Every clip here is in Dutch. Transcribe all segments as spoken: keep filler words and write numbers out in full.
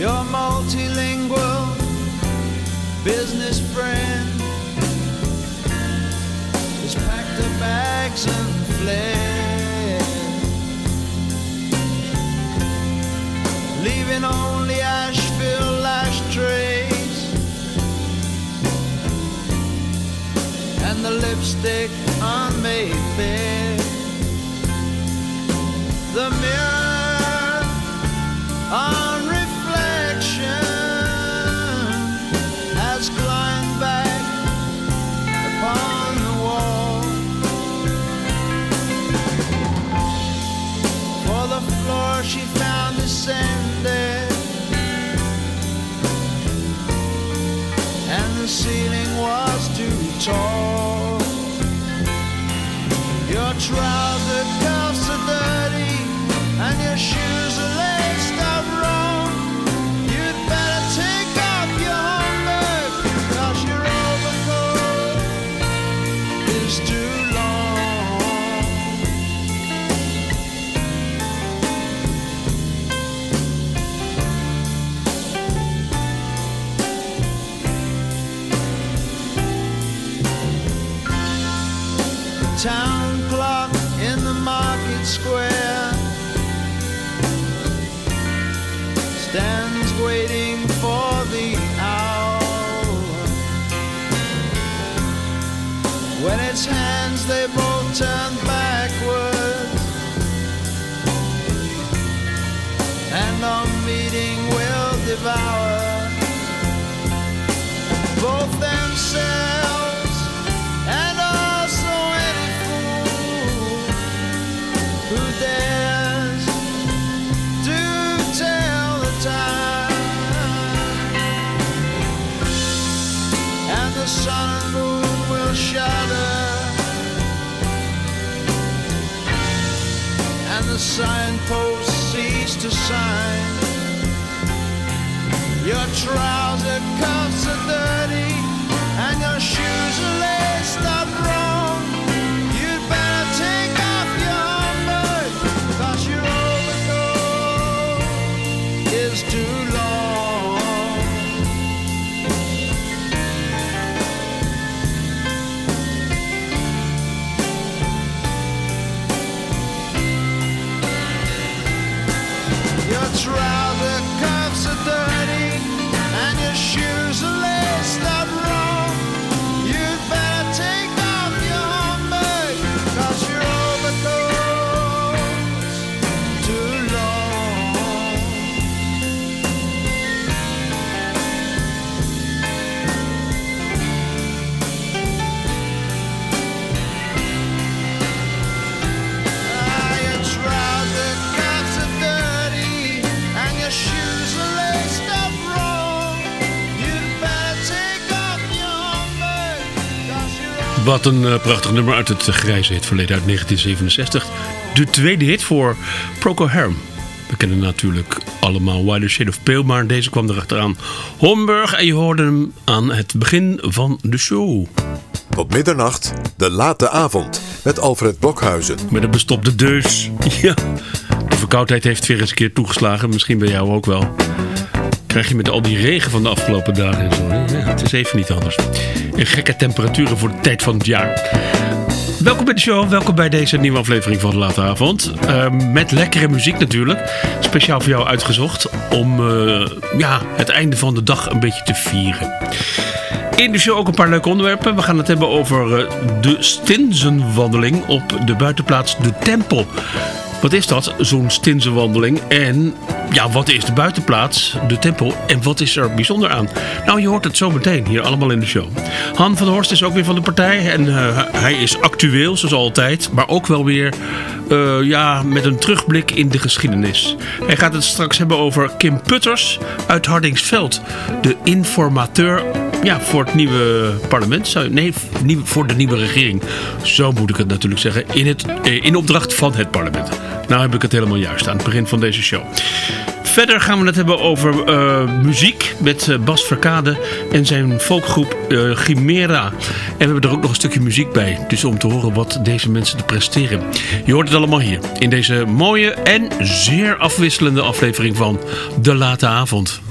your multilingual business friend has packed her bags and fled, leaving only ash-filled ashtrays and the lipstick on Mayfair. The mirror on reflection has climbed back upon the wall, for the floor she found descended and the ceiling was too tall. Your trouser cuffs are dirty and your shoes are laced up wrong. You'd better take off your homework, cause your overcoat is too long. The town clock in the market square stands waiting for the hour. When its hands they both turn backwards, and our meeting will devour both themselves and also any fool who dares to tell the time. And the sun and moon will shudder, and the signposts cease to sign. Your trouser cuffs are dirty and your shoes are laced up wrong. You'd better take off your homework, cause your overcoat is too long. Your trouser cuffs are dirty and your shoes are laced up wrong. You'd better take off your homework, cause your overcoat's too long. Ah, your trouser cuffs are dirty and your shoes are laced up wrong. You'd better take off your homework, cause you're Wat een uh, prachtig nummer uit het uh, grijze hitverleden uit negentien zevenenzestig. De tweede hit voor Procol Harum. We kennen natuurlijk allemaal White Shade of Pale, maar deze kwam erachteraan. Homburg, en je hoorde hem aan het begin van de show. Tot middernacht, de late avond, met Alfred Blokhuizen. Met een bestopte deus. Ja, de verkoudheid heeft weer eens een keer toegeslagen. Misschien bij jou ook wel. Krijg je met al die regen van de afgelopen dagen en zo. Ja, het is even niet anders. En gekke temperaturen voor de tijd van het jaar. Welkom bij de show, welkom bij deze nieuwe aflevering van de Late Avond. Uh, met lekkere muziek natuurlijk. Speciaal voor jou uitgezocht om uh, ja, het einde van de dag een beetje te vieren. In de show ook een paar leuke onderwerpen. We gaan het hebben over uh, de Stinsenwandeling op de buitenplaats De Tempel. Wat is dat, zo'n Stinsenwandeling? En ja, wat is de buitenplaats, de Tempel? En wat is er bijzonder aan? Nou, je hoort het zo meteen hier allemaal in de show. Han van der Horst is ook weer van de partij. En uh, hij is actueel, zoals altijd. Maar ook wel weer uh, ja, met een terugblik in de geschiedenis. Hij gaat het straks hebben over Kim Putters uit Hardingsveld. De informateur ja, voor het nieuwe parlement. Nee, voor de nieuwe regering. Zo moet ik het natuurlijk zeggen. In, het, in opdracht van het parlement. Nou heb ik het helemaal juist aan het begin van deze show. Verder gaan we het hebben over uh, muziek met uh, Bas Verkade en zijn folkgroep uh, Chimera. En we hebben er ook nog een stukje muziek bij. Dus om te horen wat deze mensen te presteren. Je hoort het allemaal hier in deze mooie en zeer afwisselende aflevering van De Late Avond.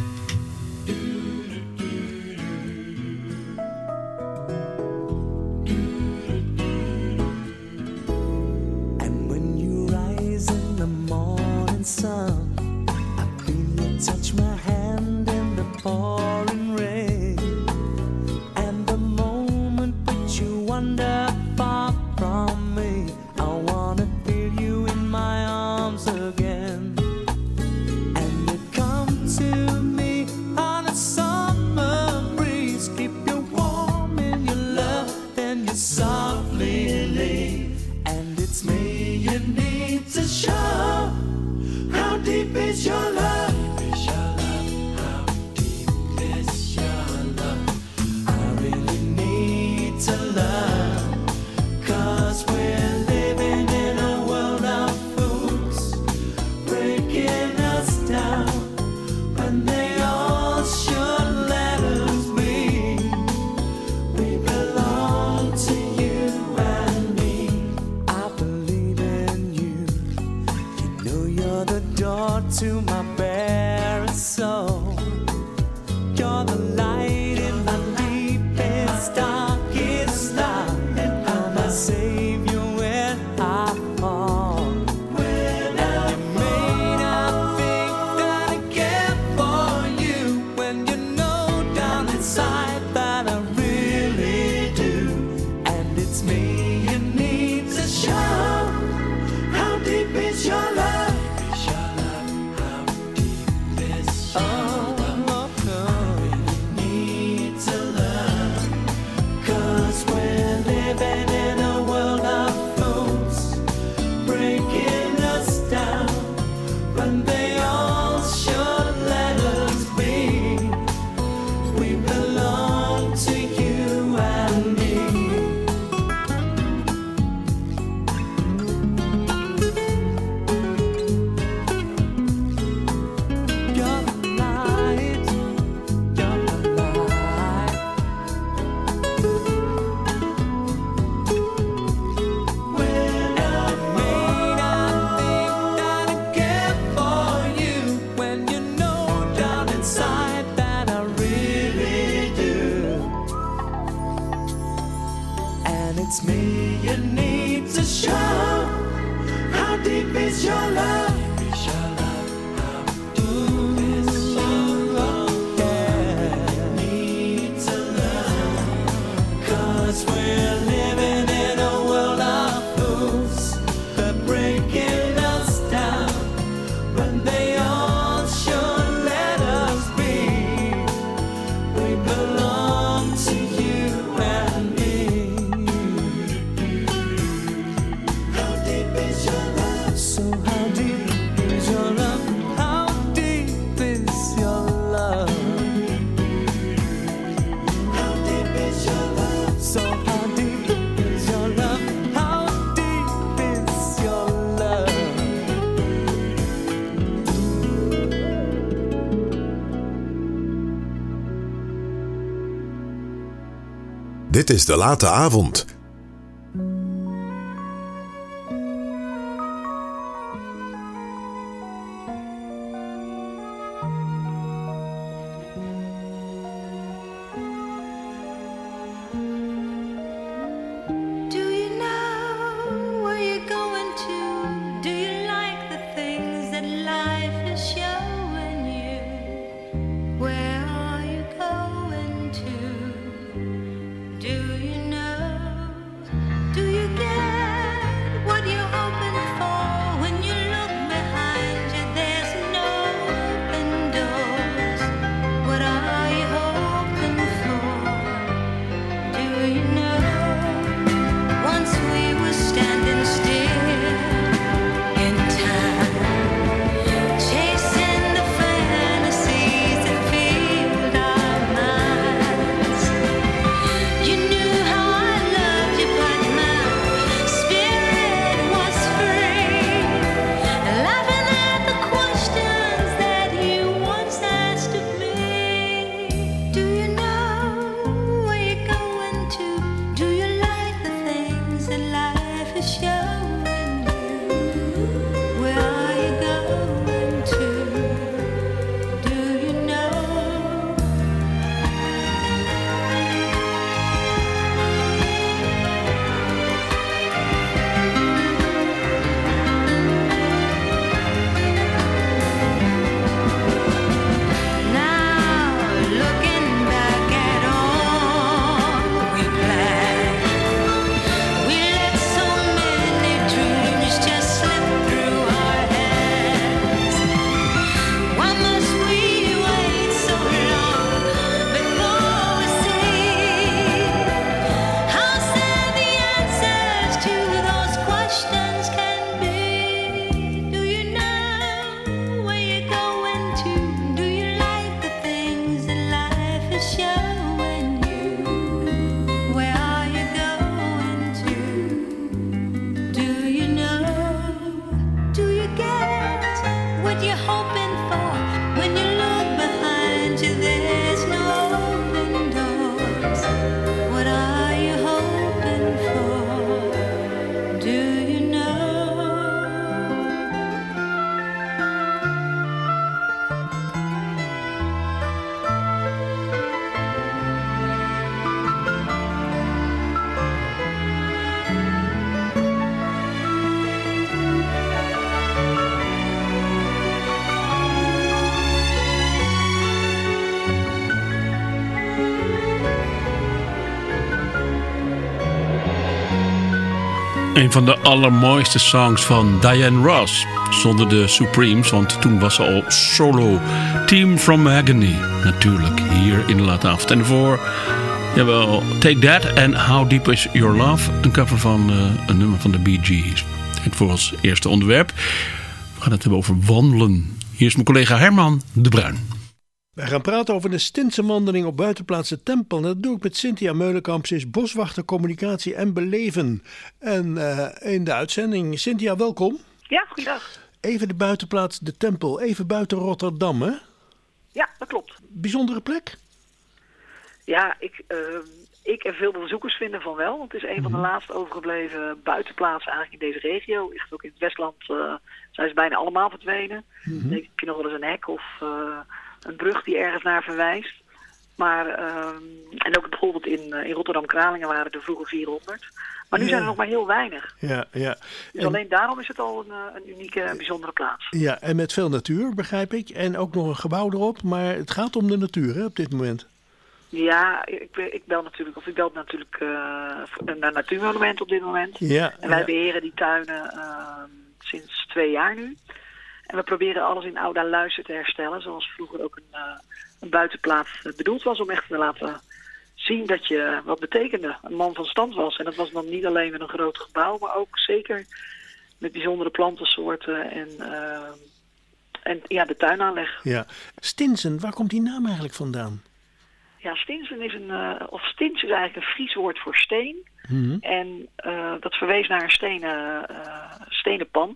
Dit is De Late Avond. Do you know Een van de allermooiste songs van Diana Ross. Zonder de Supremes, want toen was ze al solo. Team from Agony, natuurlijk, hier in de late avond. En daarvoor, jawel, Take That en How Deep Is Your Love. Een cover van uh, een nummer van de Bee Gees. En voor ons eerste onderwerp. We gaan het hebben over wandelen. Hier is mijn collega Herman de Bruin. Wij gaan praten over de Stintse wandeling op buitenplaats de Tempel. En dat doe ik met Cynthia Meulenkamp. Ze is boswachter, communicatie en beleven. En uh, in de uitzending. Cynthia, welkom. Ja, goeiedag. Even de buitenplaats de Tempel. Even buiten Rotterdam, hè? Ja, dat klopt. Bijzondere plek? Ja, ik, uh, ik en veel bezoekers vinden van wel. Want het is een van de laatst overgebleven buitenplaatsen eigenlijk in deze regio. Echt ook in het Westland uh, zijn ze bijna allemaal verdwenen. Mm-hmm. Dan heb je nog wel eens een hek of... Uh, een brug die ergens naar verwijst. Maar, um, en ook bijvoorbeeld in, uh, in Rotterdam-Kralingen waren er vroeger vierhonderd. Maar nu ja. zijn er nog maar heel weinig. Ja, ja. Dus en, alleen daarom is het al een, een unieke en bijzondere plaats. Ja, en met veel natuur, begrijp ik. En ook nog een gebouw erop. Maar het gaat om de natuur, hè, op dit moment. Ja, ik, ik bel natuurlijk, of ik bel natuurlijk uh, naar Natuurmonument op dit moment. Ja, en wij ja. beheren die tuinen uh, sinds twee jaar nu. En we proberen alles in oude luister te herstellen. Zoals vroeger ook een, uh, een buitenplaats bedoeld was. Om echt te laten zien dat je wat betekende. Een man van stand was. En dat was dan niet alleen met een groot gebouw. Maar ook zeker met bijzondere plantensoorten. En, uh, en ja, de tuinaanleg. Ja. Stinsen, waar komt die naam eigenlijk vandaan? Ja, Stinsen is een... Uh, of Stins is eigenlijk een Fries woord voor steen. Mm-hmm. En uh, dat verwees naar een stenen, uh, stenen pand.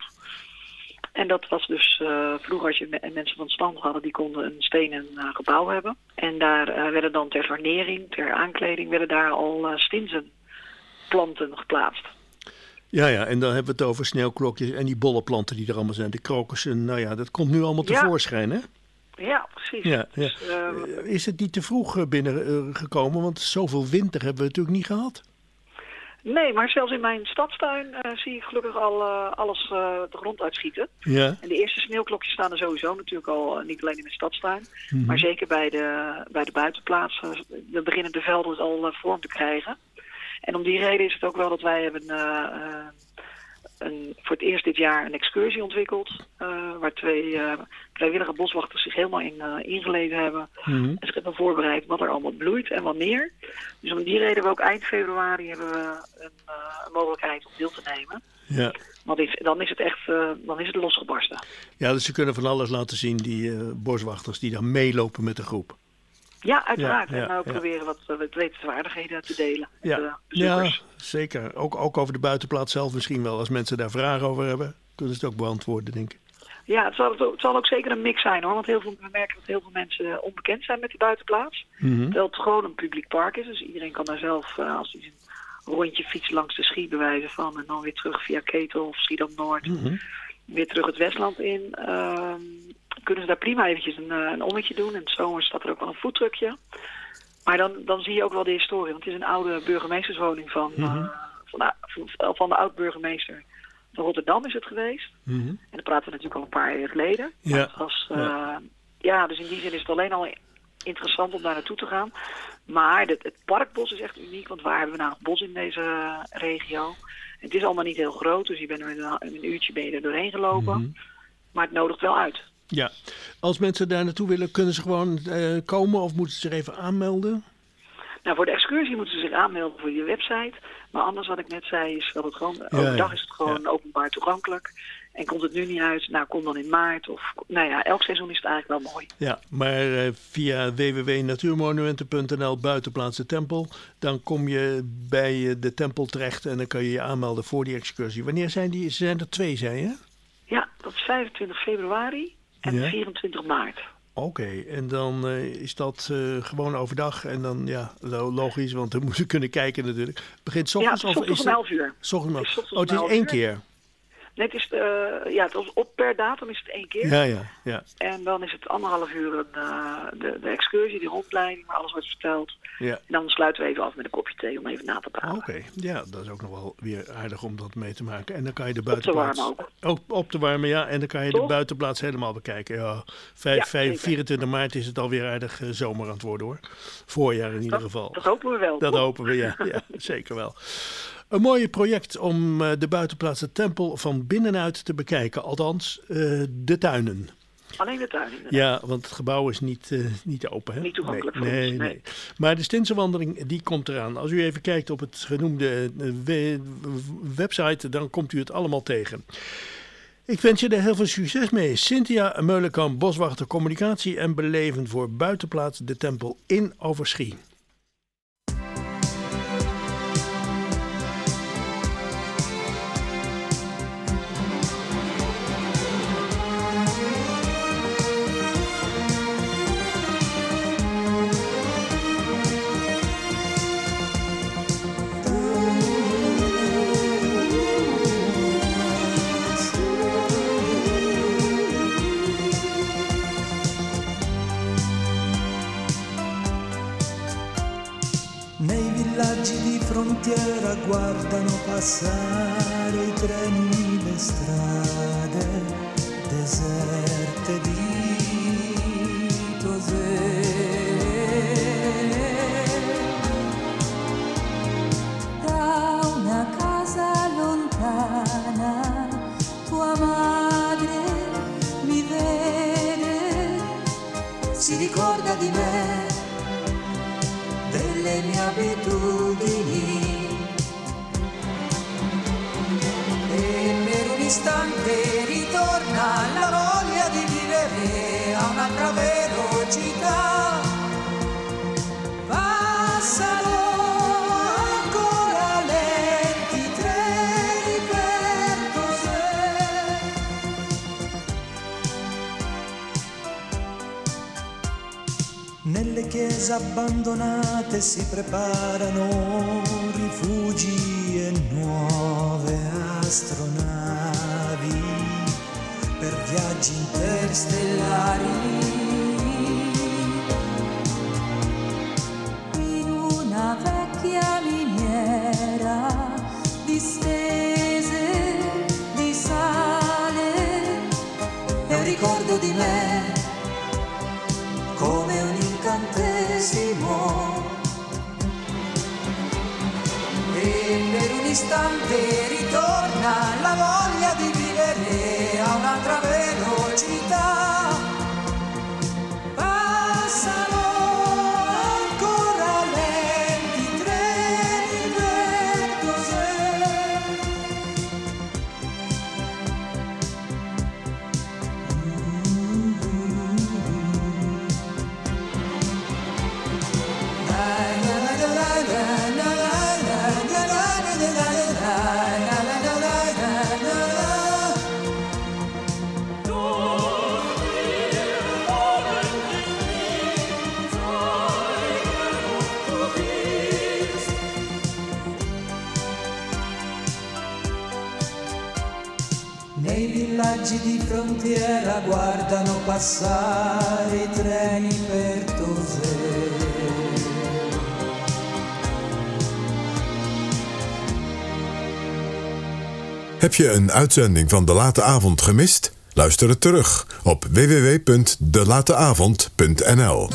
En dat was dus, uh, vroeger als je mensen van stand hadden, die konden een stenen uh, gebouw hebben. En daar uh, werden dan ter garnering, ter aankleding, werden daar al uh, stinsenplanten geplaatst. Ja, ja, en dan hebben we het over sneeuwklokjes en die bolle planten die er allemaal zijn. De krokussen, nou ja, dat komt nu allemaal tevoorschijn, hè? Ja, precies. Ja, ja. Dus, uh, is het niet te vroeg binnengekomen? Want zoveel winter hebben we natuurlijk niet gehad. Nee, maar zelfs in mijn stadstuin uh, zie ik gelukkig al uh, alles uh, de grond uitschieten. Ja. En de eerste sneeuwklokjes staan er sowieso natuurlijk al, uh, niet alleen in de stadstuin. Mm-hmm. Maar zeker bij de, bij de buitenplaats. Uh, dan beginnen de velden al uh, vorm te krijgen. En om die reden is het ook wel dat wij hebben uh, uh, een, voor het eerst dit jaar een excursie ontwikkeld. Uh, waar twee uh, vrijwillige boswachters zich helemaal in uh, ingelezen hebben. Mm-hmm. En zich hebben voorbereid wat er allemaal bloeit en wanneer. Dus om die reden hebben we ook eind februari hebben we een, uh, een mogelijkheid om deel te nemen. Ja. Want is, dan is het echt uh, dan is het losgebarsten. Ja, dus ze kunnen van alles laten zien, die uh, boswachters die dan meelopen met de groep. Ja, uiteraard. Ja, ja, en nou ja. proberen wat, uh, wat wetenswaardigheden te delen. Ja, met de ja zeker. Ook, ook over de buitenplaats zelf misschien wel. Als mensen daar vragen over hebben, kunnen ze het ook beantwoorden, denk ik. Ja, het zal, het zal ook zeker een mix zijn, hoor. Want heel veel, we merken dat heel veel mensen onbekend zijn met die buitenplaats. Mm-hmm. Terwijl het gewoon een publiek park is. Dus iedereen kan daar zelf, uh, als hij een rondje fietst langs de Schie bewijzen van. En dan weer terug via Ketel of Schiedam-Noord. Mm-hmm. Weer terug het Westland in. Uh, kunnen ze daar prima eventjes een, een ommetje doen. En in de zomer staat er ook wel een voetdrukje. Maar dan, dan zie je ook wel de historie. Want het is een oude burgemeesterswoning van, mm-hmm. uh, van, de, van, van de oud-burgemeester van Rotterdam is het geweest. Mm-hmm. En dan praten we natuurlijk al een paar jaar geleden. Ja. Het was, uh, ja. ja, dus in die zin is het alleen al interessant om daar naartoe te gaan. Maar het, het parkbos is echt uniek. Want waar hebben we nou nog bos in deze regio? En het is allemaal niet heel groot. Dus je bent er in een, in een uurtje ben je er doorheen gelopen. Mm-hmm. Maar het nodigt wel uit. Ja, als mensen daar naartoe willen, kunnen ze gewoon uh, komen of moeten ze zich even aanmelden? Nou, voor de excursie moeten ze zich aanmelden voor je website. Maar anders, wat ik net zei, is dat het gewoon, ja, overdag is het gewoon ja. openbaar toegankelijk. En komt het nu niet uit, nou kom dan in maart. Of, nou ja, elk seizoen is het eigenlijk wel mooi. Ja, maar uh, via w w w punt natuurmonumenten punt n l buitenplaats de Tempel, dan kom je bij de Tempel terecht en dan kan je je aanmelden voor die excursie. Wanneer zijn die? Ze zijn er twee, zei je? Ja, dat is vijfentwintig februari en ja. vierentwintig maart. Oké, okay, en dan uh, is dat uh, gewoon overdag en dan, ja, logisch, want we moeten kunnen kijken natuurlijk. Begint 's ochtends? Ja, 's ochtends of om elf uur. 's ochtends om... Oh, het is één keer? Nee, het is, uh, ja, het is op per datum is het één keer. Ja, ja, ja. En dan is het anderhalf uur een, uh, de, de excursie, die rondleiding, waar alles wordt verteld. Ja. En dan sluiten we even af met een kopje thee om even na te praten. Oké, okay. Ja, dat is ook nog wel weer aardig om dat mee te maken. En dan kan je de buitenplaats... Op te warmen ook. ook. Op te warmen, ja. En dan kan je Toch? de buitenplaats helemaal bekijken. Ja, vijf, ja, vijf, vierentwintig maart is het alweer aardig uh, zomer aan het worden, hoor. Voorjaar in ieder dat, geval. Dat hopen we wel. Dat toch? hopen we, ja. ja zeker wel. Oké, Een mooi project om uh, de buitenplaats de Tempel van binnenuit te bekijken. Althans, uh, de tuinen. Alleen de tuinen. Ja, want het gebouw is niet, uh, niet open. Hè? Niet toegankelijk nee, voor nee, ons. Nee. nee. Maar de Stinsenwandeling, die komt eraan. Als u even kijkt op het genoemde uh, we- website, dan komt u het allemaal tegen. Ik wens je er heel veel succes mee. Cynthia Meulenkamp, boswachter communicatie en beleven voor buitenplaats de Tempel in Overschie. Nei villaggi di frontiera guardano passare i treni, le strade deserte di Tosè. Da una casa lontana tua madre mi vede, si ricorda di me, delle mie abitudini, e per un istante ritorna la voglia di vivere a un'altra velocità. Passano ancora lenti treni per Tosè. Nelle chiese abbandonate si preparano rifugi e nuove astronavi per viaggi interstellari. In una vecchia miniera distese di sale È un ricordo di me come un incantesimo, e per un istante ritorna la voglia di vivere a un'altra velocità. Passano ancora lenti treni per Tosè. nei villaggi di frontiera guardano passare i treni per Tosè. Heb je een uitzending van De Late Avond gemist? Luister het terug op w w w punt de late avond punt n l.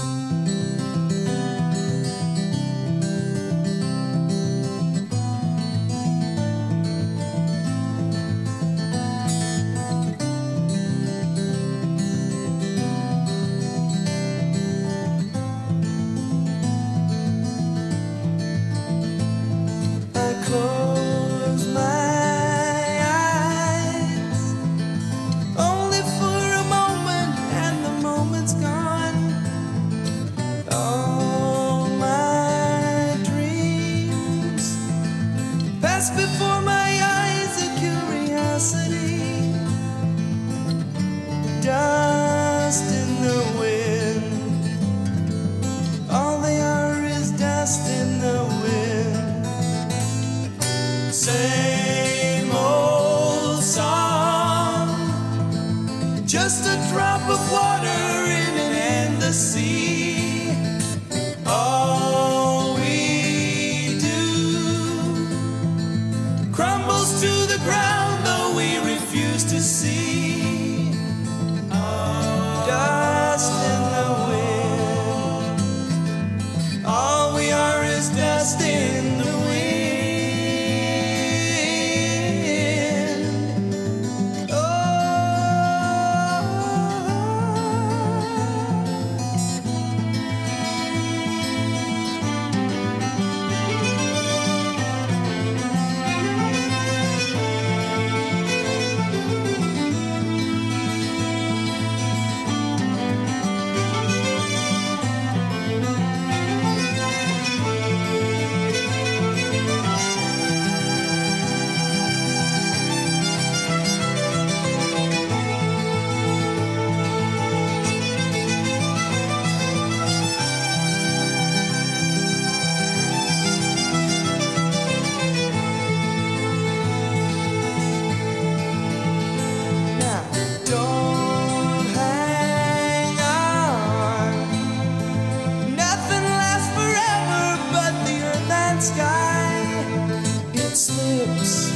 sky, it slips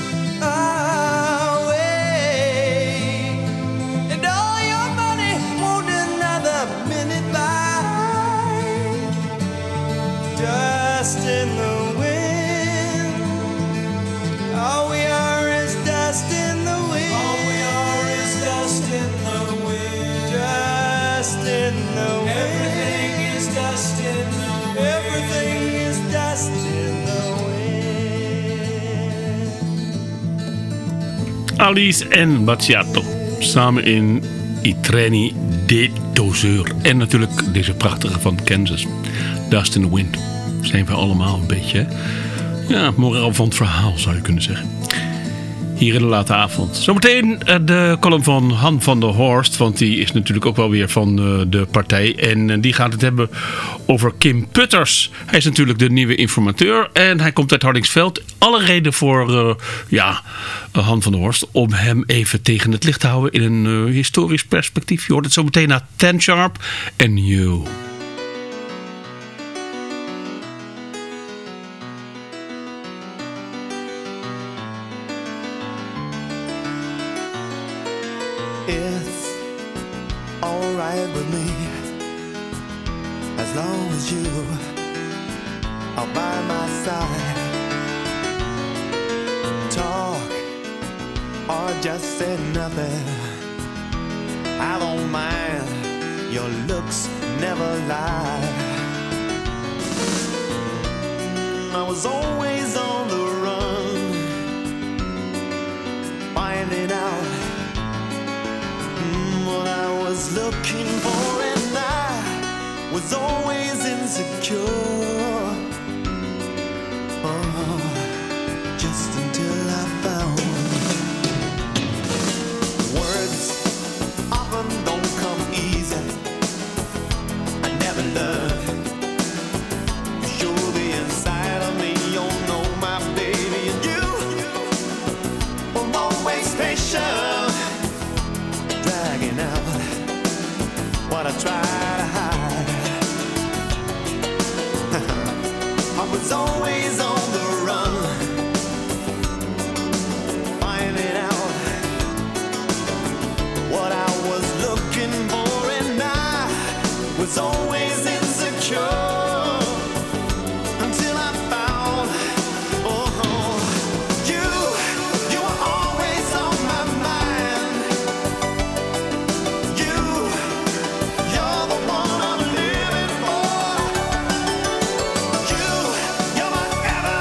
away, and all your money won't another minute by. Dust in the wind, all we are is dust in the wind. All we are is dust in the wind. Dust in the wind. Everything is dust in the wind. Everything is dust in the wind. Alice en Battiato samen in I treni dei doseur. En natuurlijk deze prachtige van Kansas, Dust in the Wind. Zijn we allemaal een beetje, hè? Ja, moraal van het verhaal zou je kunnen zeggen. Hier in de late avond. Zometeen de column van Han van der Horst. Want die is natuurlijk ook wel weer van de partij. En die gaat het hebben over Kim Putters. Hij is natuurlijk de nieuwe informateur. En hij komt uit Hardingsveld. Alle reden voor uh, ja, Han van der Horst. Om hem even tegen het licht te houden. In een uh, historisch perspectief. Je hoort het zometeen naar Ten Sharp en You. It's alright with me, as long as you are by my side. Talk or just say nothing, I don't mind, your looks never lie. I was always on the run, finding out what I was looking for, and I was always insecure. Oh, just until I found words often don't come easy. I never learned to show the inside of me. You know my baby, and you were always patient, dragging out what I try to hide. I was always on the run, finding out what I was looking for, and I was always insecure. Until I found, oh, you, you were always on my mind. You, you're the one I'm living for. You, you're my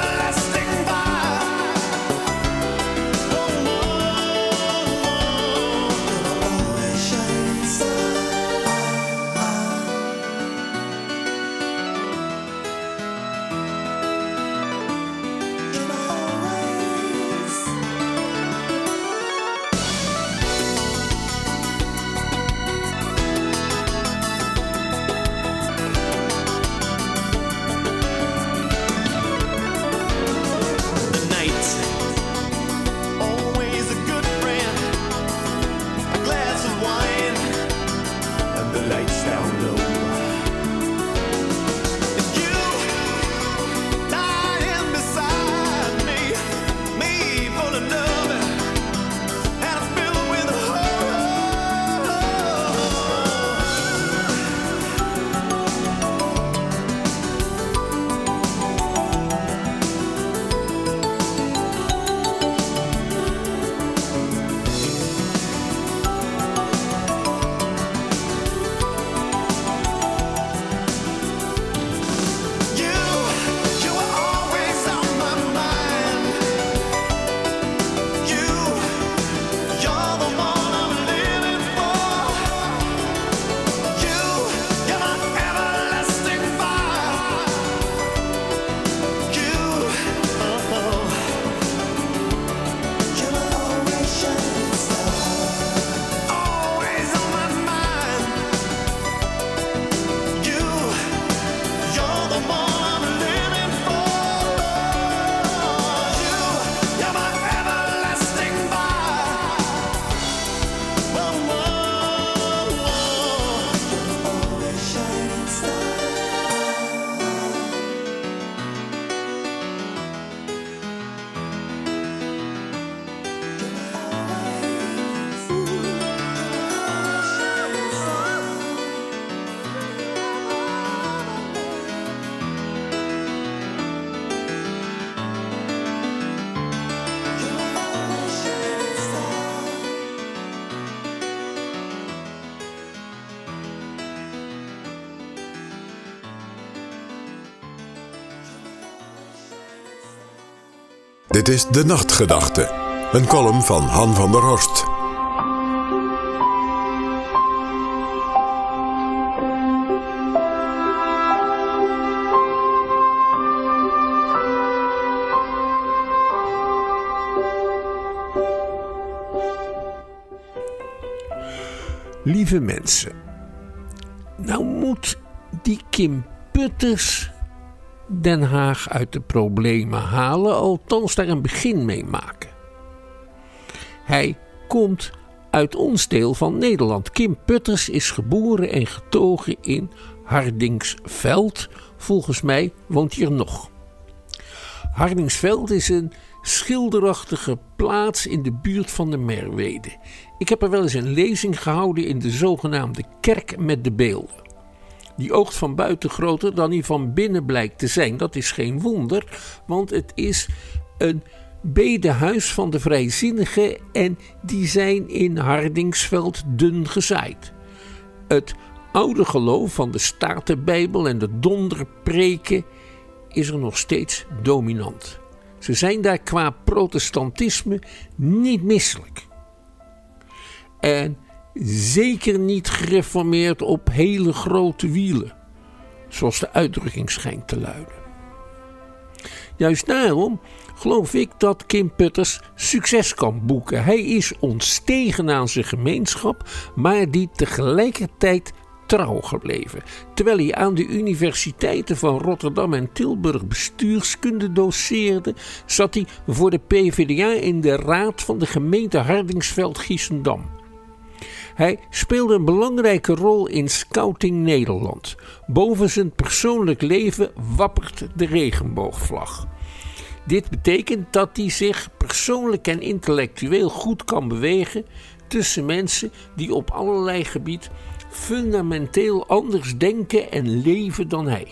Dit is De Nachtgedachte, een column van Han van der Horst. Lieve mensen, nou moet die Kim Putters Den Haag uit de problemen halen, althans daar een begin mee maken. Hij komt uit ons deel van Nederland. Kim Putters is geboren en getogen in Hardingsveld. Volgens mij woont hier nog. Hardingsveld is een schilderachtige plaats in de buurt van de Merwede. Ik heb er wel eens een lezing gehouden in de zogenaamde Kerk met de Beelden. Die oogt van buiten groter dan die van binnen blijkt te zijn. Dat is geen wonder, want het is een bedehuis van de vrijzinnigen en die zijn in Hardingsveld dun gezaaid. Het oude geloof van de Statenbijbel en de donderpreken is er nog steeds dominant. Ze zijn daar qua protestantisme niet misselijk. En zeker niet gereformeerd op hele grote wielen, zoals de uitdrukking schijnt te luiden. Juist daarom geloof ik dat Kim Putters succes kan boeken. Hij is ontstegen aan zijn gemeenschap, maar die tegelijkertijd trouw gebleven. Terwijl hij aan de universiteiten van Rotterdam en Tilburg bestuurskunde doceerde, zat hij voor de P v d A in de raad van de gemeente Hardingsveld-Giessendam. Hij speelde een belangrijke rol in Scouting Nederland. Boven zijn persoonlijk leven wappert de regenboogvlag. Dit betekent dat hij zich persoonlijk en intellectueel goed kan bewegen tussen mensen die op allerlei gebied fundamenteel anders denken en leven dan hij.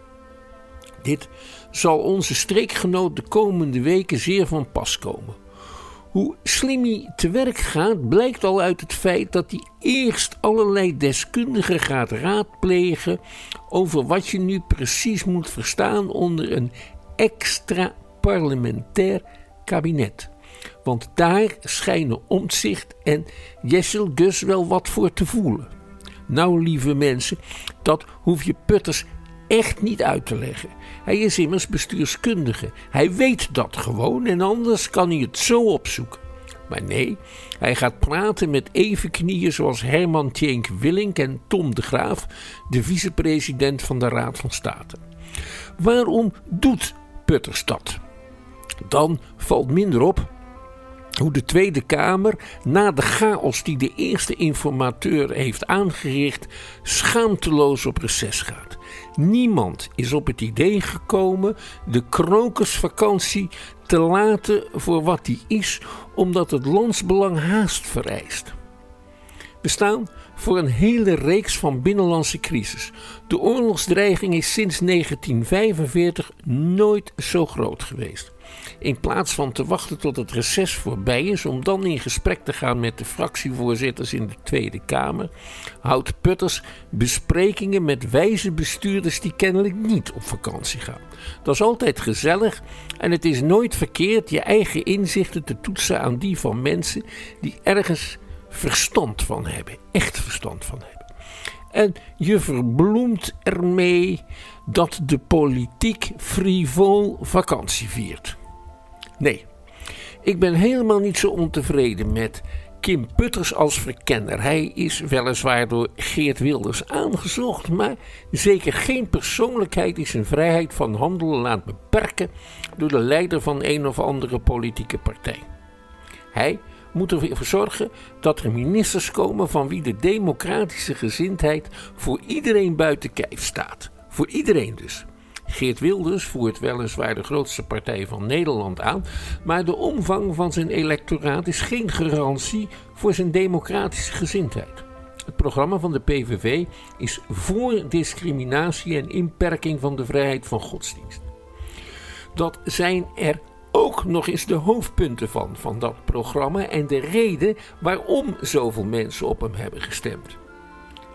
Dit zal onze streekgenoot de komende weken zeer van pas komen. Hoe slim hij te werk gaat blijkt al uit het feit dat hij eerst allerlei deskundigen gaat raadplegen over wat je nu precies moet verstaan onder een extra parlementair kabinet. Want daar schijnen Omtzigt en Jessel Gus wel wat voor te voelen. Nou, lieve mensen, dat hoef je Putters echt niet uit te leggen. Hij is immers bestuurskundige. Hij weet dat gewoon en anders kan hij het zo opzoeken. Maar nee, hij gaat praten met evenknieën zoals Herman Tjenk Willink en Tom de Graaf, de vicepresident van de Raad van State. Waarom doet Putters dat? Dan valt minder op hoe de Tweede Kamer na de chaos die de eerste informateur heeft aangericht schaamteloos op reces gaat. Niemand is op het idee gekomen de krokusvakantie te laten voor wat die is, omdat het landsbelang haast vereist. We staan voor een hele reeks van binnenlandse crisis. De oorlogsdreiging is sinds negentien vijfenveertig nooit zo groot geweest. In plaats van te wachten tot het reces voorbij is om dan in gesprek te gaan met de fractievoorzitters in de Tweede Kamer, houdt Putters besprekingen met wijze bestuurders die kennelijk niet op vakantie gaan. Dat is altijd gezellig en het is nooit verkeerd je eigen inzichten te toetsen aan die van mensen die ergens verstand van hebben, echt verstand van hebben. En je verbloemt ermee dat de politiek frivol vakantie viert. Nee, ik ben helemaal niet zo ontevreden met Kim Putters als verkenner. Hij is weliswaar door Geert Wilders aangezocht, maar zeker geen persoonlijkheid die zijn vrijheid van handelen laat beperken door de leider van een of andere politieke partij. Hij moet ervoor zorgen dat er ministers komen van wie de democratische gezindheid voor iedereen buiten kijf staat. Voor iedereen dus. Geert Wilders voert weliswaar de grootste partij van Nederland aan, maar de omvang van zijn electoraat is geen garantie voor zijn democratische gezindheid. Het programma van de P V V is voor discriminatie en inperking van de vrijheid van godsdienst. Dat zijn er ook nog eens de hoofdpunten van, van dat programma en de reden waarom zoveel mensen op hem hebben gestemd.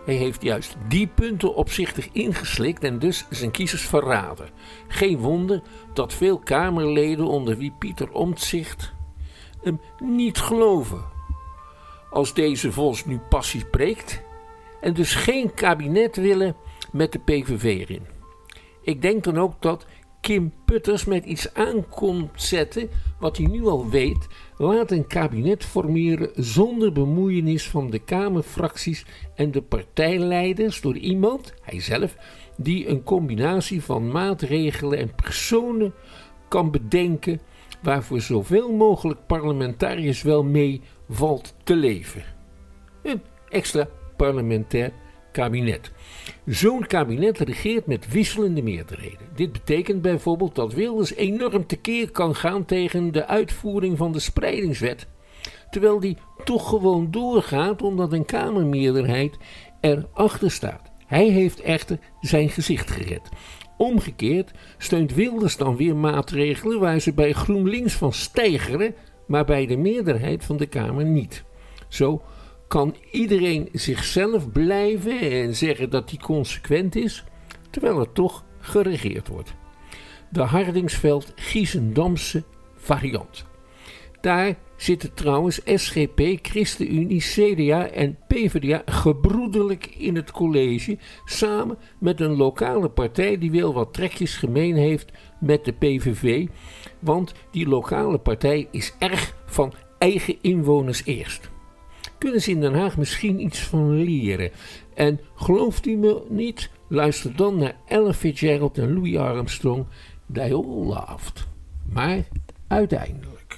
Hij heeft juist die punten opzichtig ingeslikt en dus zijn kiezers verraden. Geen wonder dat veel Kamerleden, onder wie Pieter Omtzigt, hem niet geloven. Als deze volgens nu passie preekt en dus geen kabinet willen met de P V V erin. Ik denk dan ook dat Kim Putters met iets aan komt zetten wat hij nu al weet. Laat een kabinet formeren zonder bemoeienis van de Kamerfracties en de partijleiders door iemand, hijzelf, die een combinatie van maatregelen en personen kan bedenken waarvoor zoveel mogelijk parlementariërs wel mee valt te leven. Een extra parlementair kabinet. Zo'n kabinet regeert met wisselende meerderheden. Dit betekent bijvoorbeeld dat Wilders enorm tekeer kan gaan tegen de uitvoering van de spreidingswet, terwijl die toch gewoon doorgaat omdat een kamermeerderheid erachter staat. Hij heeft echter zijn gezicht gered. Omgekeerd steunt Wilders dan weer maatregelen waar ze bij GroenLinks van steigeren, maar bij de meerderheid van de Kamer niet. Zo kan iedereen zichzelf blijven en zeggen dat hij consequent is, terwijl er toch geregeerd wordt. De Hardingsveld-Giessendamse variant. Daar zitten trouwens S G P, ChristenUnie, C D A en P v d A gebroederlijk in het college, samen met een lokale partij die wel wat trekjes gemeen heeft met de P V V, want die lokale partij is erg van eigen inwoners eerst. Kunnen ze in Den Haag misschien iets van leren? En gelooft u me niet? Luister dan naar Ella Fitzgerald en Louis Armstrong. They all laughed. Maar uiteindelijk.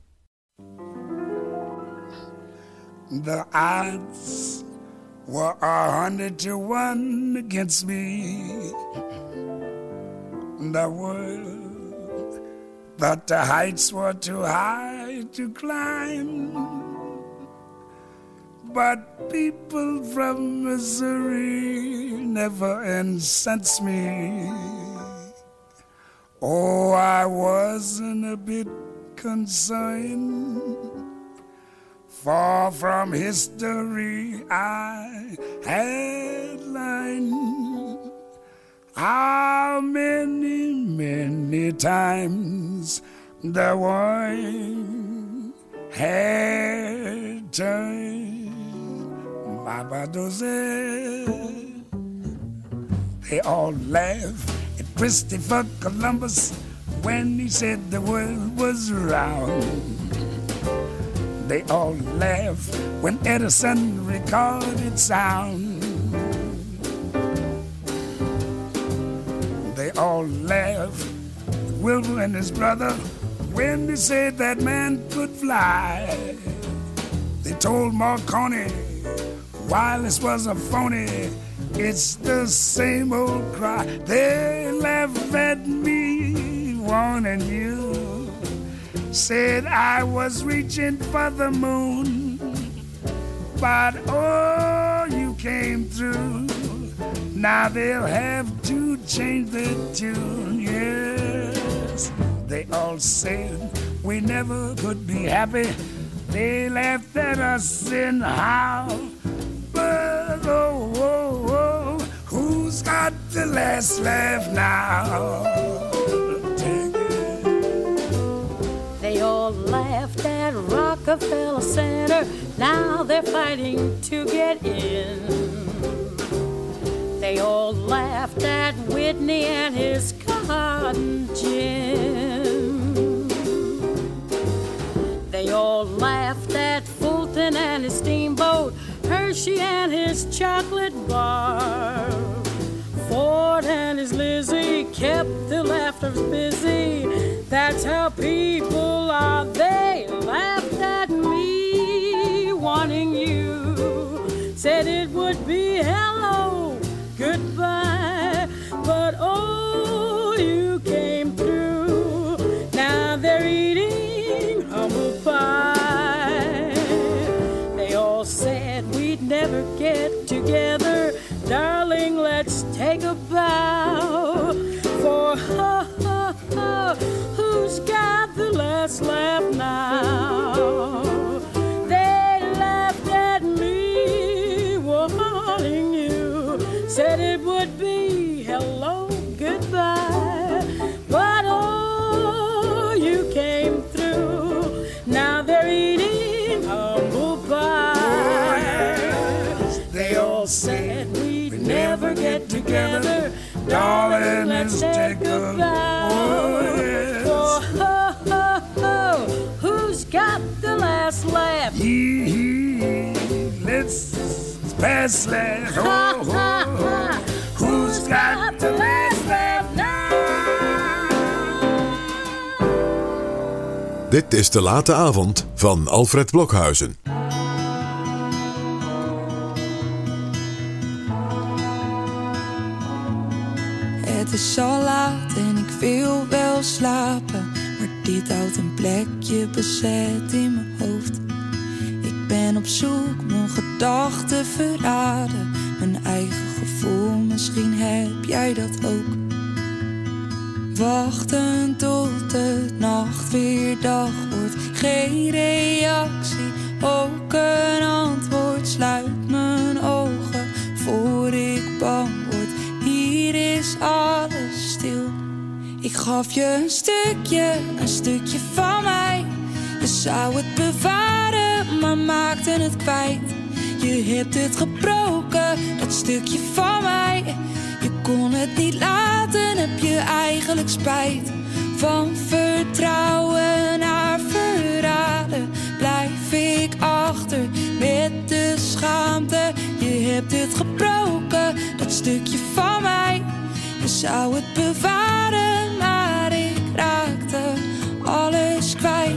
The odds were a hundred to one against me. The world thought the heights were too high to climb. But people from Missouri never incensed me. Oh, I wasn't a bit concerned. Far from history I had learned how many, many times the one had turned. Baba Doze. They all laugh at Christopher Columbus when he said the world was round. They all laugh when Edison recorded sound. They all laugh at Wilbur and his brother when they said that man could fly. They told Marconi wireless was a phony. It's the same old cry. They laugh at me, warning you. Said I was reaching for the moon, but oh, you came through. Now they'll have to change the tune. Yes, they all said we never could be happy. They laughed at us in how. But oh, oh, oh, who's got the last laugh now? Take it. They all laughed at Rockefeller Center. Now they're fighting to get in. They all laughed at Whitney and his cotton gin. They all laughed at Fulton and his steamboat, Hershey and his chocolate bar. Ford and his Lizzie kept the laughers busy. That's how people are. They laughed at me, wanting you. Said it would be hello, goodbye. But oh, you came through. Now they're eating humble pie. They all said we'd never get together. Darling, let's take a bow. For ha ha ha, who's got the last darling, let's let's take take a a bow. oh, yes. Oh, ho, ho, ho. Who's got the last laugh? Yee, let's pass that. Ha, Oh, ha, oh, ha. oh. Who's got the last laugh now? Dit is De Late Avond van Alfred Blokhuizen. Het is al laat en ik wil wel slapen, maar dit houdt een plekje bezet in mijn hoofd. Ik ben op zoek, mijn gedachten verraden, mijn eigen gevoel, misschien heb jij dat ook. Wachten tot de nacht weer dag wordt, geen reactie, ook een antwoord. Sluit mijn ogen voor ik bang word, hier is alles stil. Ik gaf je een stukje, een stukje van mij. Je zou het bewaren, maar maakte het kwijt. Je hebt het gebroken, dat stukje van mij. Je kon het niet laten, heb je eigenlijk spijt. Van vertrouwen naar verraden blijf ik achter met de schaamte. Je hebt het gebroken, dat stukje van mij. Je zou het bewaren, maar ik raakte alles kwijt.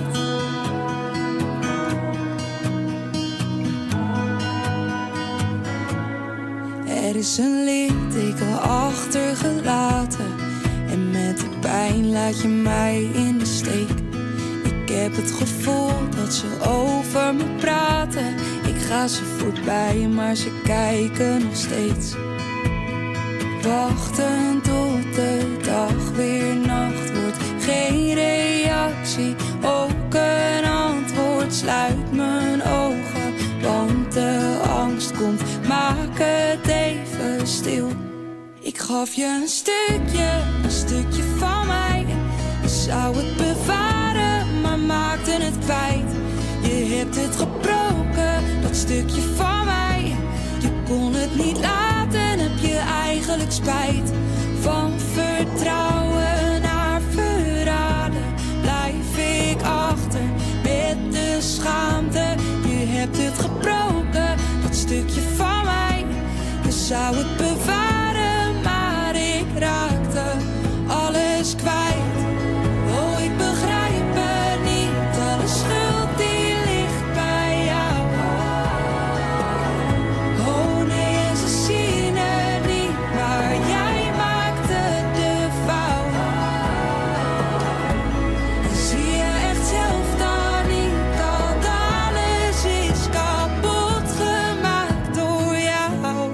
Er is een litteken achtergelaten en met de pijn laat je mij in de steek. Ik heb het gevoel dat ze over me praten. Ik ga ze voorbij, maar ze kijken nog steeds. Wachten tot de dag weer nacht wordt, geen reactie, ook een antwoord. Sluit mijn ogen, want de angst komt, maak het even stil. Ik gaf je een stukje, een stukje van mij. Je zou het bewaren, maar maakte het kwijt. Je hebt het gebroken, dat stukje van mij. Je kon het niet laten, heb je eigenlijk spijt. Van vertrouwen naar verraden blijf ik achter met de schaamte. Je hebt het gebroken, dat stukje van mij. Je zou het bewaren, maar ik raakte alles kwijt. Oh, ik begrijp het niet, alle schuld die ligt bij jou. Oh nee, ze zien het niet, maar jij maakte de fout. En zie je echt zelf dan niet dat alles is kapot gemaakt door jou.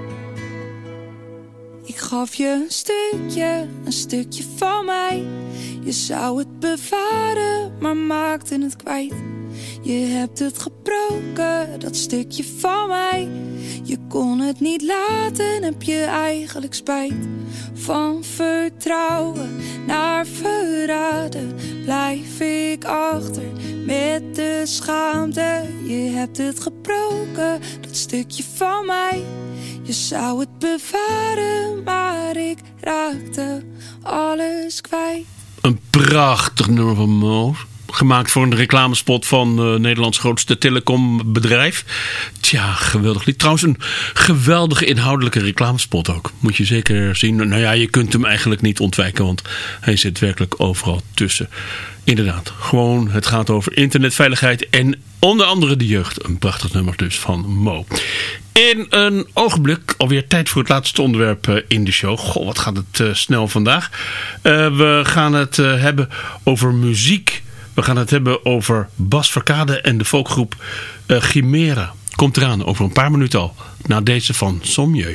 Ik gaf je een stukje, een stukje van mij. Je zou het bewaren, maar maakte het kwijt. Je hebt het gebroken, dat stukje van mij. Je kon het niet laten, heb je eigenlijk spijt. Van vertrouwen naar verraden blijf ik achter met de schaamte. Je hebt het gebroken, dat stukje van mij. Je zou het bewaren, maar ik raakte alles kwijt. Een prachtig nummer van Mo. Gemaakt voor een reclamespot van uh, Nederlands grootste telecombedrijf. Tja, geweldig lied. Trouwens een geweldige inhoudelijke reclamespot ook. Moet je zeker zien. Nou ja, je kunt hem eigenlijk niet ontwijken, want hij zit werkelijk overal tussen. Inderdaad, gewoon het gaat over internetveiligheid en onder andere de jeugd. Een prachtig nummer dus van Mo. In een ogenblik alweer tijd voor het laatste onderwerp uh, in de show. Goh, wat gaat het uh, snel vandaag. Uh, we gaan het uh, hebben over muziek. We gaan het hebben over Bas Verkade en de folkgroep uh, Chimera. Komt eraan over een paar minuten al. Na deze van Sommieu.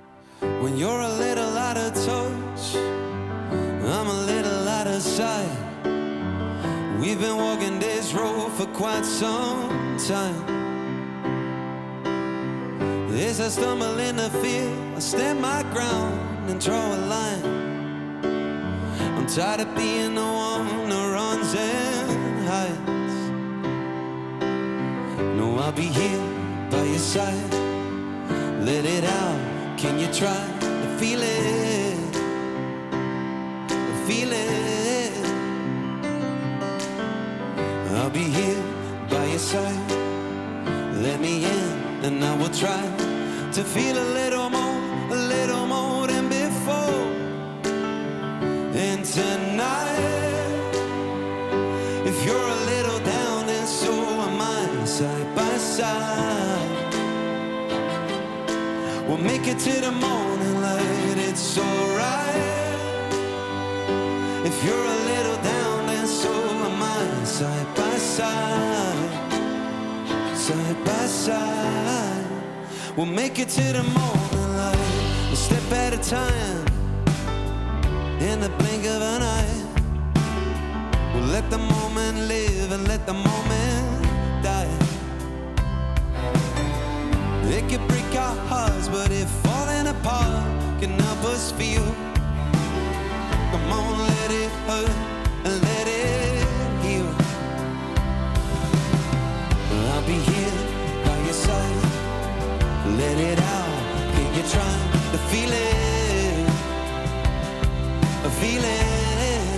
When you're a little out of touch, I'm a little out of sight. for quite some time. As I stumble into fear, I stand my ground and draw a line. I'm tired of being the one who runs and hides. No, I'll be here by your side. Let it out, can you try to feel it? Feel it. I'll be here by your side. Let me in and I will try to feel a little more, a little more than before. And tonight, if you're a little down and so am I, side by side, we'll make it to the morning light, it's alright. If you're a little down and so am I, side by side, side by side, we'll make it to the morning light, a step at a time, in the blink of an eye. We'll let the moment live and let the moment die. It could break our hearts, but if falling apart can help us feel, come on, let it hurt and let it heal. I'll be here by your side. Let it out, can you try to feel it? Feel it.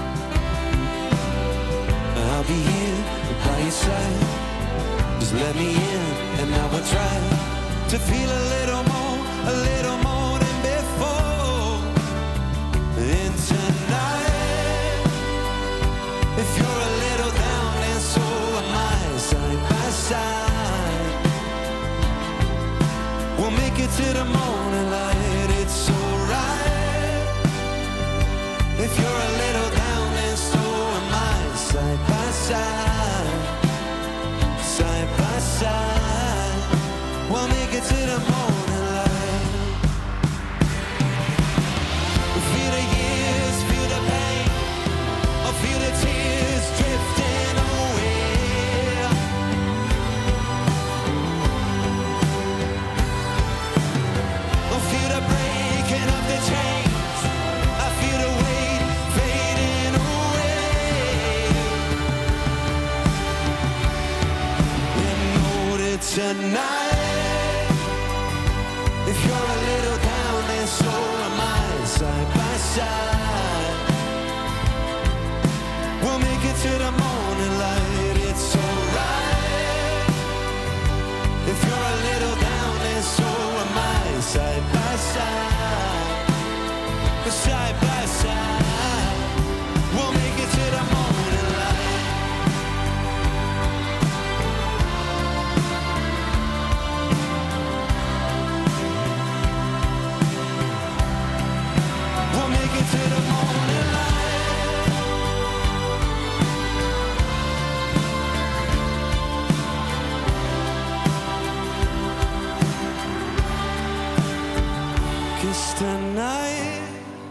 I'll be here by your side. Just let me in and I will try to feel a little more, a little more than before. And tonight, if you're a little down and so am I, side by side, we'll make it to the morning light, it's alright. If you're a little down and so am I, side by side, side by side, we'll make it to the morning light. Feel the years, feel the pain, or feel the tears drifting away. Or feel the breaking of the chains, I feel the weight fading away. And know that tonight, if you're a little down and so am I, side by side, we'll make it to the morning light, it's alright. If you're a little down and so am I, side by side, side by side, we'll make it to the morning light. We'll make it to the morning light. Cause tonight,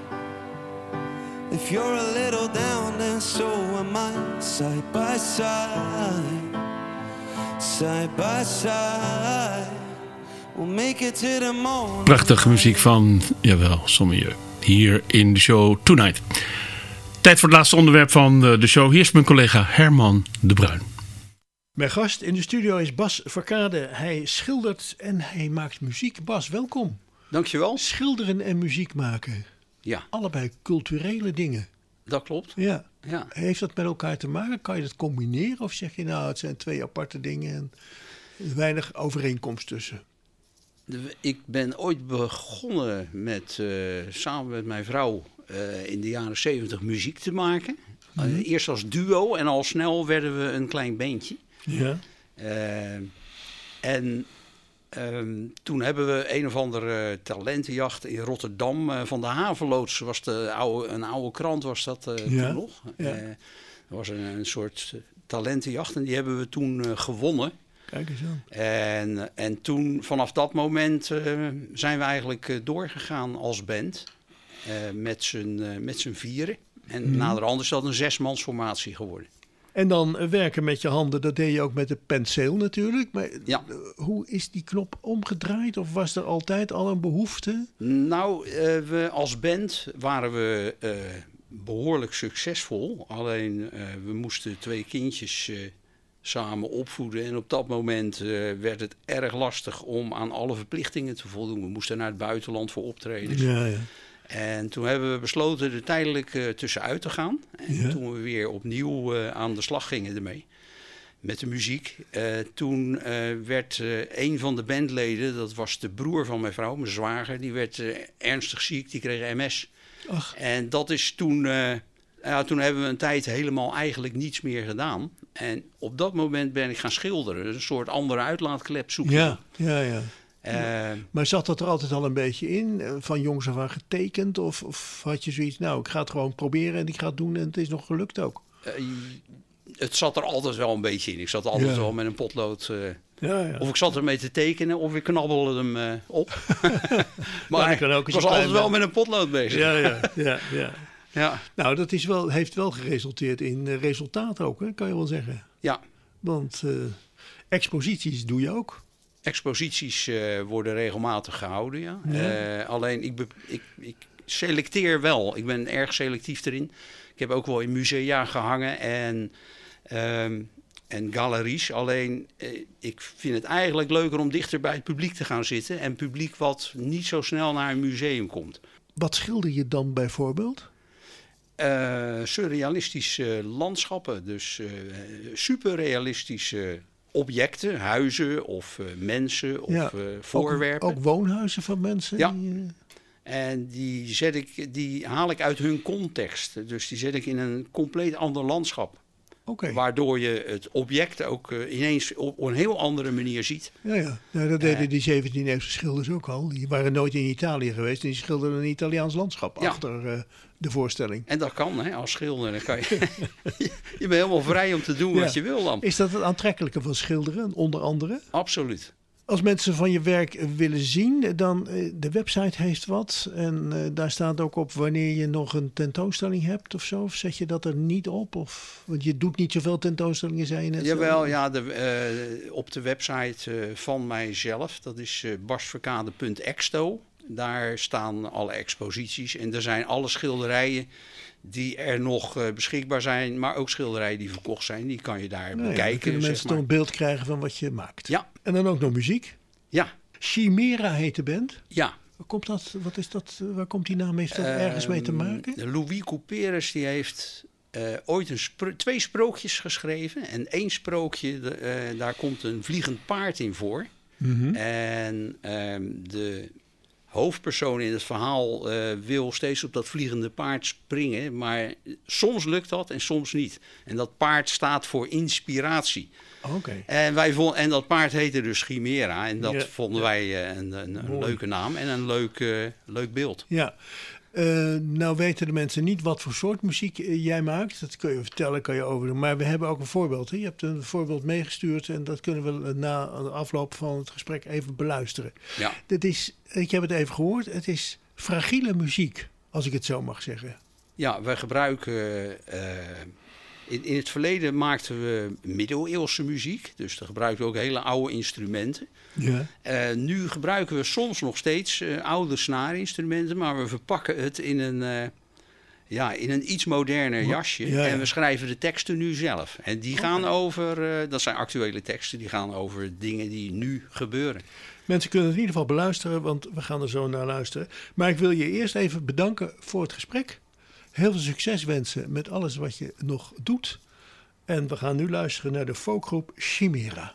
if you're a little down then so am I, side by side, side by side, we'll make it to the morning. Prachtige muziek van, jawel, Sommieu. Hier in de show Tonight. Tijd voor het laatste onderwerp van de show. Hier is mijn collega Herman de Bruin. Mijn gast in de studio is Bas Verkade. Hij schildert en hij maakt muziek. Bas, welkom. Dankjewel. Schilderen en muziek maken. Ja. Allebei culturele dingen. Dat klopt. Ja. Ja. Heeft dat met elkaar te maken? Kan je dat combineren? Of zeg je nou, het zijn twee aparte dingen en weinig overeenkomst tussen? De, ik ben ooit begonnen met, uh, samen met mijn vrouw uh, in de jaren zeventig muziek te maken. Mm-hmm. Uh, eerst als duo en al snel werden we een klein bandje. Ja. Uh, en um, toen hebben we een of andere talentenjacht in Rotterdam. Uh, van de Havenloods was de oude, een oude krant was dat uh, ja. toen nog. Ja. Uh, er was een, een soort talentenjacht en die hebben we toen uh, gewonnen. Kijk eens aan. En, en toen, vanaf dat moment, uh, zijn we eigenlijk uh, doorgegaan als band. Uh, met z'n uh, met z'n vieren. En mm-hmm. naderhand is dat een zesmansformatie geworden. En dan uh, werken met je handen, dat deed je ook met de penseel natuurlijk. Maar Ja. uh, hoe is die knop omgedraaid? Of was er altijd al een behoefte? Nou, uh, we als band waren we uh, behoorlijk succesvol. Alleen uh, we moesten twee kindjes uh, samen opvoeden. En op dat moment uh, werd het erg lastig om aan alle verplichtingen te voldoen. We moesten naar het buitenland voor optredens. Ja, ja. En toen hebben we besloten er tijdelijk uh, tussenuit te gaan. En Ja. toen we weer opnieuw uh, aan de slag gingen ermee, met de muziek. Uh, toen uh, werd uh, een van de bandleden, dat was de broer van mijn vrouw, mijn zwager, die werd uh, ernstig ziek, die kreeg M S. Ach. En dat is toen, uh, ja, toen hebben we een tijd helemaal eigenlijk niets meer gedaan. En op dat moment ben ik gaan schilderen, een soort andere uitlaatklep zoeken. Ja, ja, ja. Uh, Maar zat dat er altijd al een beetje in? Uh, Van jongs af aan getekend? Of, of had je zoiets, nou, ik ga het gewoon proberen en ik ga het doen en het is nog gelukt ook? uh, het zat er altijd wel een beetje in. Ik zat altijd Ja. wel met een potlood. Uh, Ja, ja. Of ik zat ermee te tekenen of ik knabbelde hem uh, op. maar dat kan ook ik als was je altijd klein wel bent. met een potlood bezig. Ja, ja, ja, ja. Ja. Nou, dat is wel, heeft wel geresulteerd in uh, resultaat ook, hè, kan je wel zeggen. Ja. Want uh, exposities doe je ook. Exposities uh, worden regelmatig gehouden, ja. Ja. Uh, alleen ik, be- ik, ik selecteer wel. Ik ben erg selectief erin. Ik heb ook wel in musea gehangen en, um, en galeries. Alleen uh, ik vind het eigenlijk leuker om dichter bij het publiek te gaan zitten. En publiek wat niet zo snel naar een museum komt. Wat schilder je dan bijvoorbeeld? Uh, surrealistische landschappen, dus uh, superrealistische objecten, huizen of uh, mensen of Ja, uh, voorwerpen. Ook, ook woonhuizen van mensen? Ja. Die, uh, En die, zet ik, die haal ik uit hun context. Dus die zet ik in een compleet ander landschap. Oké. Waardoor je het object ook uh, ineens op een heel andere manier ziet. Ja, ja. Nou, dat deden die zeventiende-eeuwse schilders ook al. Die waren nooit in Italië geweest en die schilderden een Italiaans landschap Ja. achter uh, de voorstelling. En dat kan, hè, als schilder. Dan kan je, je bent helemaal vrij om te doen wat Ja. je wil dan. Is dat het aantrekkelijke van schilderen, onder andere? Absoluut. Als mensen van je werk willen zien, dan uh, de website heeft wat. En uh, daar staat ook op wanneer je nog een tentoonstelling hebt of zo. Of zet je dat er niet op? Of, want je doet niet zoveel tentoonstellingen, zei je net. Jawel, ja, de, uh, op de website uh, van mijzelf, dat is uh, barsverkade punt exto. Daar staan alle exposities en er zijn alle schilderijen die er nog uh, beschikbaar zijn, maar ook schilderijen die verkocht zijn. Die kan je daar Nou ja, dan bekijken. kunnen zeg mensen maar. toch een beeld krijgen van wat je maakt. Ja. En dan ook nog muziek. Ja. Chimera heet de band. Ja. Waar komt dat? Wat is dat? Waar komt die naam? Heeft dat ergens mee te maken? Uh, Louis Couperus die heeft uh, ooit een spro- twee sprookjes geschreven. En één sprookje, de, uh, daar komt een vliegend paard in voor. Mm-hmm. En uh, de hoofdpersoon in het verhaal uh, wil steeds op dat vliegende paard springen. Maar soms lukt dat en soms niet. En dat paard staat voor inspiratie. Oké. Okay. En, wij vond, en dat paard heette dus Chimera. En dat Ja, vonden ja. wij uh, een, een, een leuke naam en een leuk, uh, leuk beeld. Ja. Uh, nou weten de mensen niet wat voor soort muziek uh, jij maakt. Dat kun je vertellen, kan je overdoen. Maar we hebben ook een voorbeeld. Hè? Je hebt een voorbeeld meegestuurd en dat kunnen we uh, na de afloop van het gesprek even beluisteren. Ja. Dat is, ik heb het even gehoord, het is fragiele muziek, als ik het zo mag zeggen. Ja, wij gebruiken... Uh, in, in het verleden maakten we middeleeuwse muziek. Dus dan gebruikten we ook hele oude instrumenten. Ja. Uh, nu gebruiken we soms nog steeds uh, oude snaarinstrumenten, maar we verpakken het in een, uh, ja, in een iets moderner jasje. Ja, ja. En we schrijven de teksten nu zelf. En die gaan okay. over, uh, dat zijn actuele teksten, die gaan over dingen die nu gebeuren. Mensen kunnen het in ieder geval beluisteren, want we gaan er zo naar luisteren. Maar ik wil je eerst even bedanken voor het gesprek. Heel veel succes wensen met alles wat je nog doet. En we gaan nu luisteren naar de folkgroep Chimera.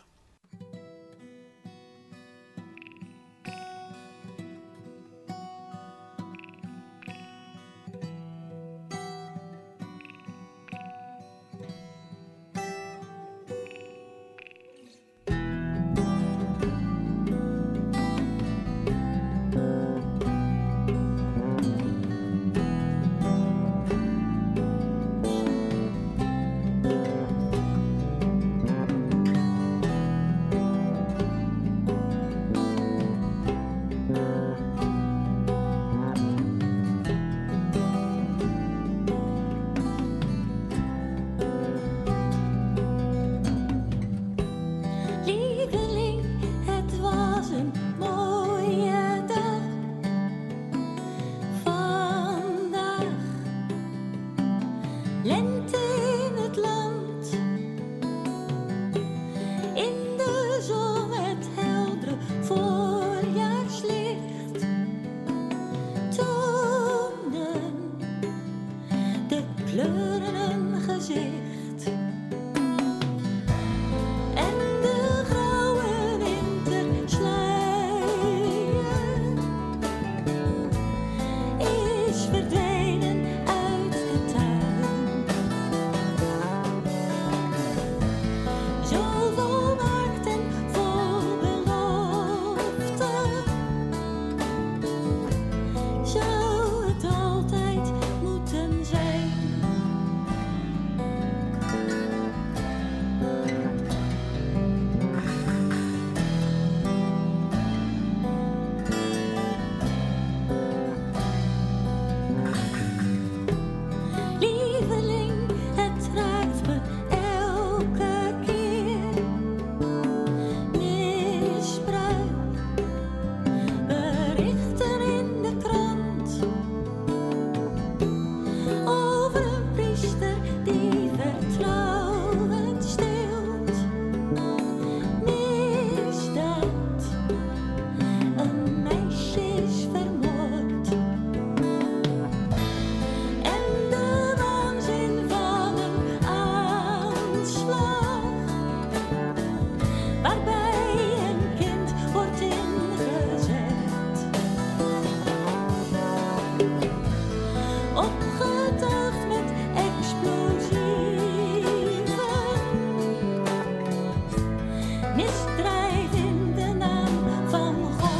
misdrijf in de naam van God.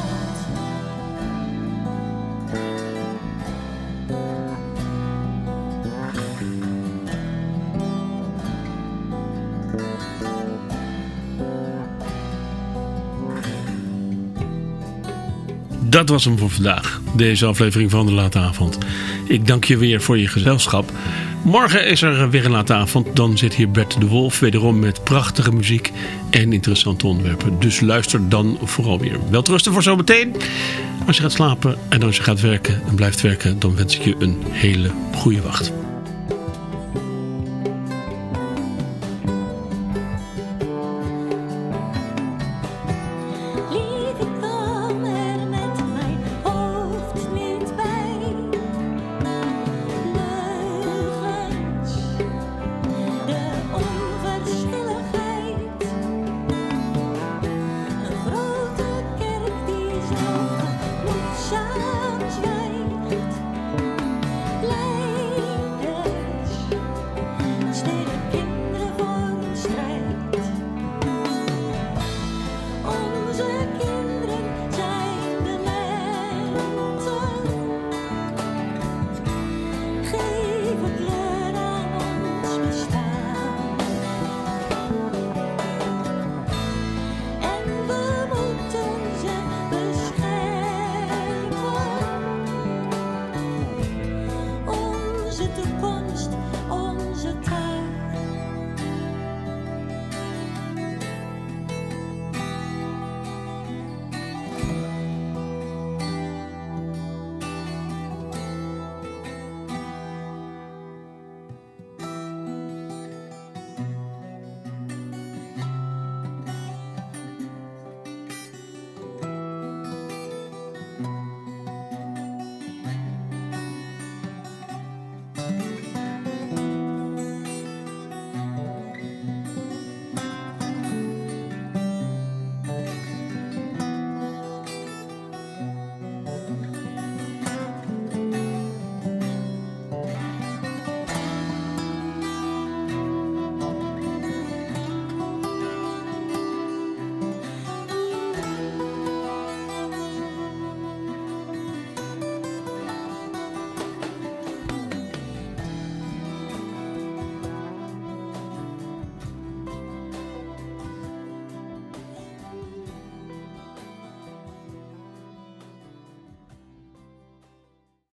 Dat was hem voor vandaag, deze aflevering van De Late Avond. Ik dank je weer voor je gezelschap. Morgen is er weer een Late Avond. Dan zit hier Bert de Wolf wederom met prachtige muziek en interessante onderwerpen. Dus luister dan vooral weer. Welterusten voor zometeen. Als je gaat slapen en als je gaat werken en blijft werken, dan wens ik je een hele goede wacht.